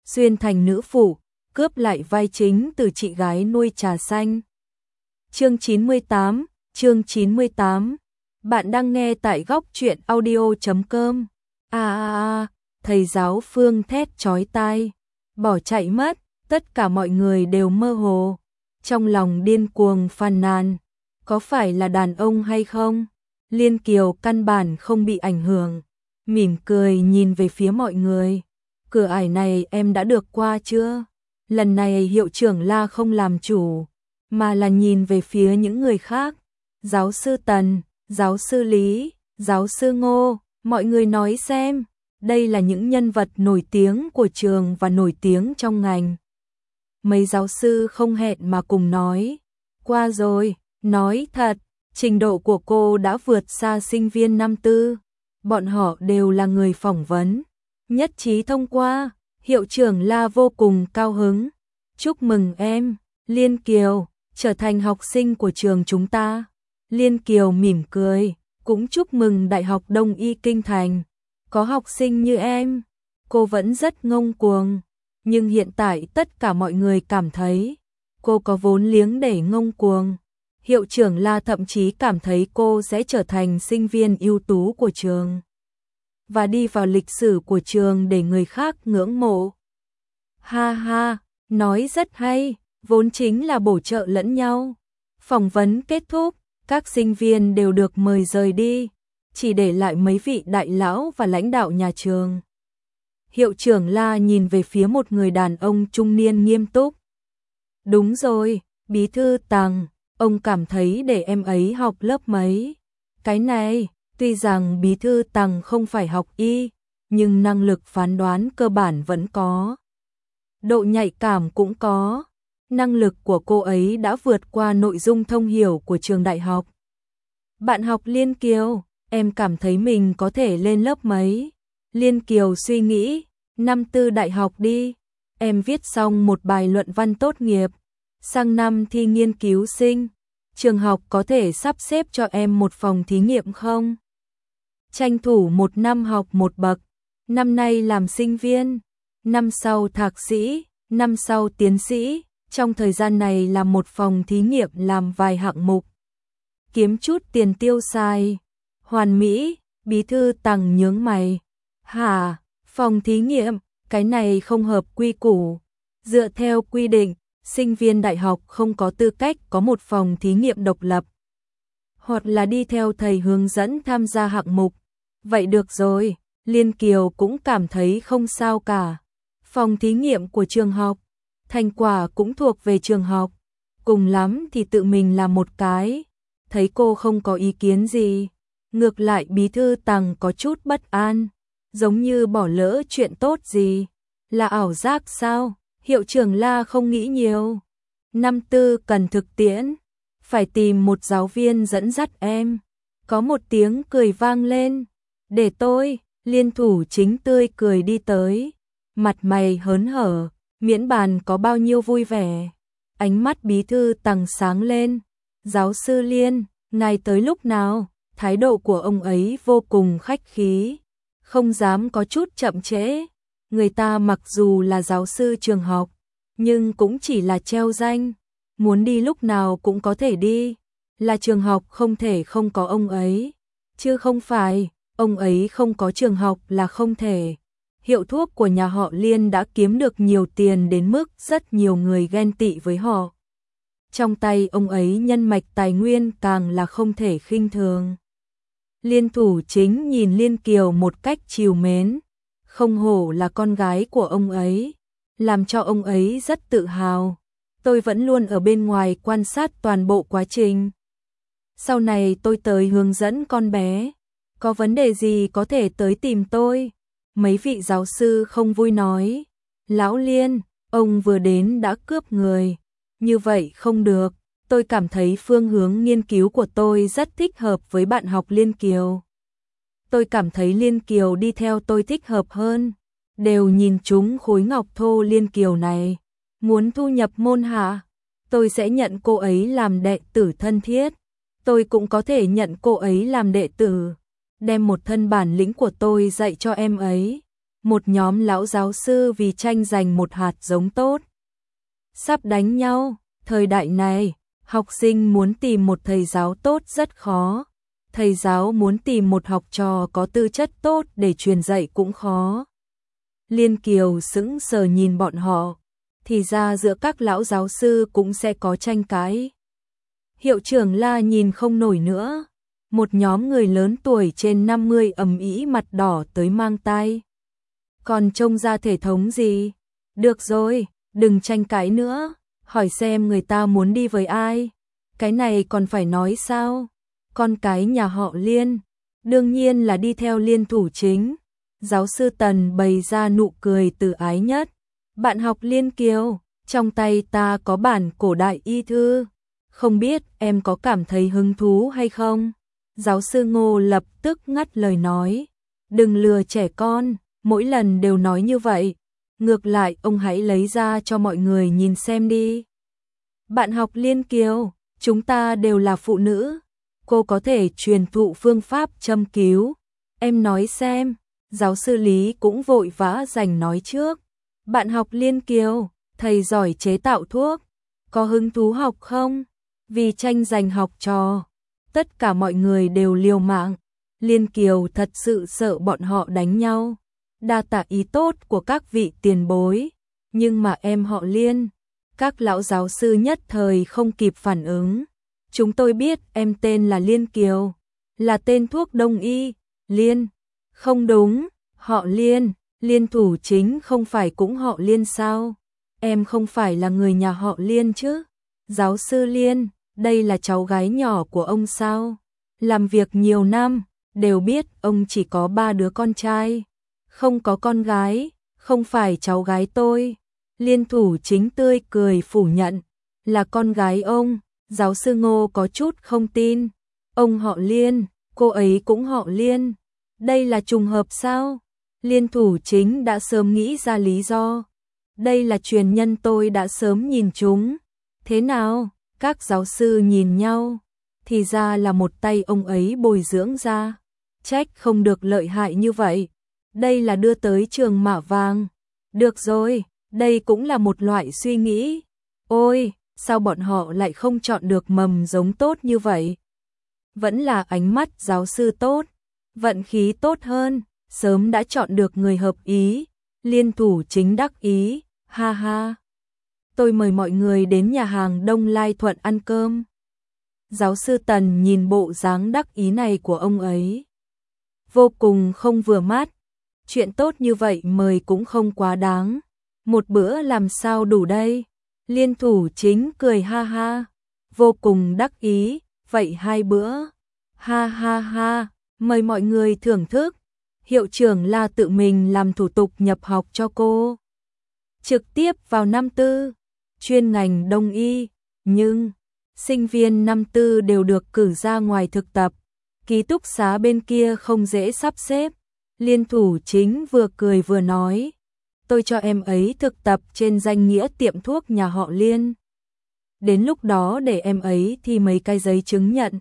xuyên thành nữ phụ, cướp lại vai chính từ chị gái nuôi trà xanh. Chương 98. Bạn đang nghe tại góc truyện audio.com. Thầy giáo Phương thét chói tai, bỏ chạy mất, tất cả mọi người đều mơ hồ, trong lòng điên cuồng phàn nàn, có phải là đàn ông hay không? Liên Kiều căn bản không bị ảnh hưởng, mỉm cười nhìn về phía mọi người. Cửa ải này em đã được qua chưa? Lần này hiệu trưởng La không làm chủ, mà là nhìn về phía những người khác. Giáo sư Tần, giáo sư Lý, giáo sư Ngô, mọi người nói xem, đây là những nhân vật nổi tiếng của trường và nổi tiếng trong ngành. Mấy giáo sư không hẹn mà cùng nói, qua rồi, nói thật, trình độ của cô đã vượt xa sinh viên năm tư. Bọn họ đều là người phỏng vấn, nhất trí thông qua. Hiệu trưởng La vô cùng cao hứng. Chúc mừng em, Liên Kiều, trở thành học sinh của trường chúng ta. Liên Kiều mỉm cười, cũng chúc mừng Đại học Đông Y Kinh Thành. Có học sinh như em, cô vẫn rất ngông cuồng. Nhưng hiện tại tất cả mọi người cảm thấy cô có vốn liếng để ngông cuồng. Hiệu trưởng La thậm chí cảm thấy cô sẽ trở thành sinh viên ưu tú của trường và đi vào lịch sử của trường để người khác ngưỡng mộ. Ha ha, nói rất hay, vốn chính là bổ trợ lẫn nhau. Phỏng vấn kết thúc, các sinh viên đều được mời rời đi, chỉ để lại mấy vị đại lão và lãnh đạo nhà trường. Hiệu trưởng La nhìn về phía một người đàn ông trung niên nghiêm túc. Đúng rồi, bí thư Tằng, ông cảm thấy để em ấy học lớp mấy? Cái này, tuy rằng bí thư Tằng không phải học y, nhưng năng lực phán đoán cơ bản vẫn có. Độ nhạy cảm cũng có. Năng lực của cô ấy đã vượt qua nội dung thông hiểu của trường đại học. Bạn học Liên Kiều, em cảm thấy mình có thể lên lớp mấy? Liên Kiều suy nghĩ, năm tư đại học đi. Em viết xong một bài luận văn tốt nghiệp, sang năm thi nghiên cứu sinh. Trường học có thể sắp xếp cho em một phòng thí nghiệm không? Tranh thủ một năm học một bậc, năm nay làm sinh viên, năm sau thạc sĩ, năm sau tiến sĩ, trong thời gian này làm một phòng thí nghiệm làm vài hạng mục. Kiếm chút tiền tiêu xài. Hoàn mỹ, bí thư Tằng nhướng mày. Hả, phòng thí nghiệm, cái này không hợp quy củ. Dựa theo quy định, sinh viên đại học không có tư cách có một phòng thí nghiệm độc lập, hoặc là đi theo thầy hướng dẫn tham gia hạng mục. Vậy được rồi, Liên Kiều cũng cảm thấy không sao cả. Phòng thí nghiệm của trường học, thành quả cũng thuộc về trường học, cùng lắm thì tự mình làm một cái. Thấy cô không có ý kiến gì, ngược lại bí thư Tằng có chút bất an, giống như bỏ lỡ chuyện tốt gì. Là ảo giác sao? Hiệu trưởng La không nghĩ nhiều. Năm tư cần thực tiễn, phải tìm một giáo viên dẫn dắt em. Có một tiếng cười vang lên. Để tôi, Liên thủ chính tươi cười đi tới, mặt mày hớn hở, miễn bàn có bao nhiêu vui vẻ. Ánh mắt bí thư Tằng sáng lên. Giáo sư Liên, ngài tới lúc nào? Thái độ của ông ấy vô cùng khách khí, không dám có chút chậm trễ. Người ta mặc dù là giáo sư trường học, nhưng cũng chỉ là treo danh, muốn đi lúc nào cũng có thể đi, là trường học không thể không có ông ấy, chứ không phải, ông ấy không có trường học là không thể. Hiệu thuốc của nhà họ Liên đã kiếm được nhiều tiền đến mức rất nhiều người ghen tị với họ. Trong tay ông ấy nhân mạch tài nguyên càng là không thể khinh thường. Liên thủ chính nhìn Liên Kiều một cách trìu mến, không hổ là con gái của ông ấy, làm cho ông ấy rất tự hào. Tôi vẫn luôn ở bên ngoài quan sát toàn bộ quá trình. Sau này tôi tới hướng dẫn con bé, có vấn đề gì có thể tới tìm tôi. Mấy vị giáo sư không vui nói, Lão Liên, ông vừa đến đã cướp người, như vậy không được. Tôi cảm thấy phương hướng nghiên cứu của tôi rất thích hợp với bạn học Liên Kiều. Tôi cảm thấy Liên Kiều đi theo tôi thích hợp hơn. Đều nhìn chúng khối ngọc thô Liên Kiều này. Muốn thu nhập môn hạ, tôi sẽ nhận cô ấy làm đệ tử thân thiết. Tôi cũng có thể nhận cô ấy làm đệ tử, đem một thân bản lĩnh của tôi dạy cho em ấy. một nhóm lão giáo sư vì tranh giành một hạt giống tốt. Sắp đánh nhau, thời đại này, học sinh muốn tìm một thầy giáo tốt rất khó. Thầy giáo muốn tìm một học trò có tư chất tốt để truyền dạy cũng khó. Liên Kiều sững sờ nhìn bọn họ, thì ra giữa các lão giáo sư cũng sẽ có tranh cãi. Hiệu trưởng La nhìn không nổi nữa, một nhóm người lớn tuổi trên 50 ầm ĩ mặt đỏ tới mang tai. Còn trông ra thể thống gì? Được rồi, đừng tranh cãi nữa, hỏi xem người ta muốn đi với ai. Cái này còn phải nói sao? Con cái nhà họ Liên, đương nhiên là đi theo Liên Thủ Chính. Giáo sư Tần bày ra nụ cười từ ái nhất. Bạn học Liên Kiều, trong tay ta có bản cổ đại y thư. Không biết em có cảm thấy hứng thú hay không? Giáo sư Ngô lập tức ngắt lời nói. Đừng lừa trẻ con, mỗi lần đều nói như vậy. Ngược lại ông hãy lấy ra cho mọi người nhìn xem đi. Bạn học Liên Kiều, chúng ta đều là phụ nữ. Cô có thể truyền thụ phương pháp châm cứu. Em nói xem. Giáo sư Lý cũng vội vã giành nói trước. Bạn học Liên Kiều, thầy giỏi chế tạo thuốc. Có hứng thú học không? Vì tranh giành học trò, tất cả mọi người đều liều mạng. Liên Kiều thật sự sợ bọn họ đánh nhau. Đa tạ ý tốt của các vị tiền bối. Nhưng mà em họ Liên. Các lão giáo sư nhất thời không kịp phản ứng. Chúng tôi biết em tên là Liên Kiều, là tên thuốc đông y. Liên, không đúng, họ Liên, Liên Thủ Chính không phải cũng họ Liên sao? Em không phải là người nhà họ Liên chứ? Giáo sư Liên, đây là cháu gái nhỏ của ông sao? Làm việc nhiều năm, đều biết ông chỉ có 3 đứa con trai, không có con gái, không phải cháu gái tôi. Liên Thủ Chính tươi cười phủ nhận, là con gái ông. Giáo sư Ngô có chút không tin. Ông họ Liên, cô ấy cũng họ Liên. Đây là trùng hợp sao? Liên Thủ Chính đã sớm nghĩ ra lý do. Đây là truyền nhân tôi đã sớm nhìn chúng. Thế nào? Các giáo sư nhìn nhau. Thì ra là một tay ông ấy bồi dưỡng ra. Trách không được lợi hại như vậy. Đây là đưa tới trường Mạ Vàng. Được rồi, đây cũng là một loại suy nghĩ. Ôi! Sao bọn họ lại không chọn được mầm giống tốt như vậy? Vẫn là ánh mắt giáo sư tốt, vận khí tốt hơn, sớm đã chọn được người hợp ý. Liên Thủ Chính đắc ý, ha ha. Tôi mời mọi người đến nhà hàng Đông Lai Thuận ăn cơm. Giáo sư Tần nhìn bộ dáng đắc ý này của ông ấy, vô cùng không vừa mắt. Chuyện tốt như vậy mời cũng không quá đáng. Một bữa làm sao đủ đây? Liên Thủ Chính cười ha ha, vô cùng đắc ý, vậy 2 bữa. Ha ha ha, mời mọi người thưởng thức. Hiệu trưởng La tự mình làm thủ tục nhập học cho cô. Trực tiếp vào năm tư, chuyên ngành đông y, nhưng sinh viên năm tư đều được cử ra ngoài thực tập. Ký túc xá bên kia không dễ sắp xếp. Liên Thủ Chính vừa cười vừa nói. Tôi cho em ấy thực tập trên danh nghĩa tiệm thuốc nhà họ Liên. Đến lúc đó để em ấy thi mấy cái giấy chứng nhận.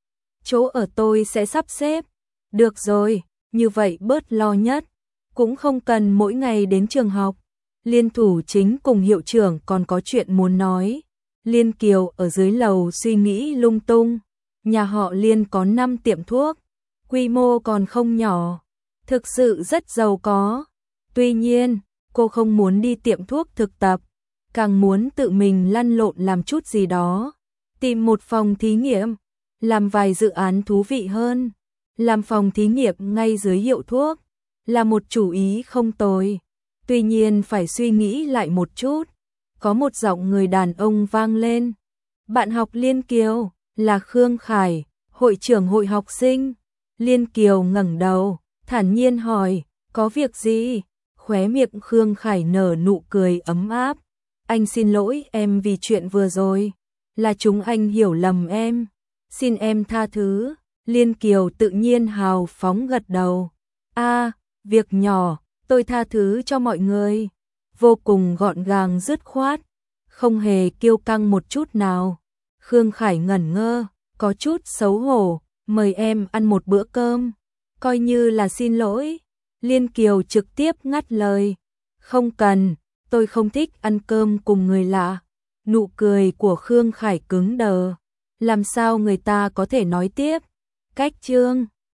Chỗ ở tôi sẽ sắp xếp. Được rồi, như vậy bớt lo nhất. Cũng không cần mỗi ngày đến trường học. Liên Thủ Chính cùng hiệu trưởng còn có chuyện muốn nói. Liên Kiều ở dưới lầu suy nghĩ lung tung. Nhà họ Liên có 5 tiệm thuốc. Quy mô còn không nhỏ. Thực sự rất giàu có. Tuy nhiên, cô không muốn đi tiệm thuốc thực tập, càng muốn tự mình lăn lộn làm chút gì đó. Tìm một phòng thí nghiệm, làm vài dự án thú vị hơn. Làm phòng thí nghiệm ngay dưới hiệu thuốc, là một chủ ý không tồi. Tuy nhiên phải suy nghĩ lại một chút. Có một giọng người đàn ông vang lên. Bạn học Liên Kiều, là Khương Khải, hội trưởng hội học sinh. Liên Kiều ngẩng đầu, thản nhiên hỏi, có việc gì? Khóe miệng Khương Khải nở nụ cười ấm áp. Anh xin lỗi em vì chuyện vừa rồi. Là chúng anh hiểu lầm em. Xin em tha thứ. Liên Kiều tự nhiên hào phóng gật đầu. Việc nhỏ, tôi tha thứ cho mọi người. Vô cùng gọn gàng dứt khoát. Không hề kiêu căng một chút nào. Khương Khải ngẩn ngơ, có chút xấu hổ. Mời em ăn một bữa cơm. Coi như là xin lỗi. Liên Kiều trực tiếp ngắt lời. Không cần, tôi không thích ăn cơm cùng người lạ. Nụ cười của Khương Khải cứng đờ. Làm sao người ta có thể nói tiếp? Cách Trương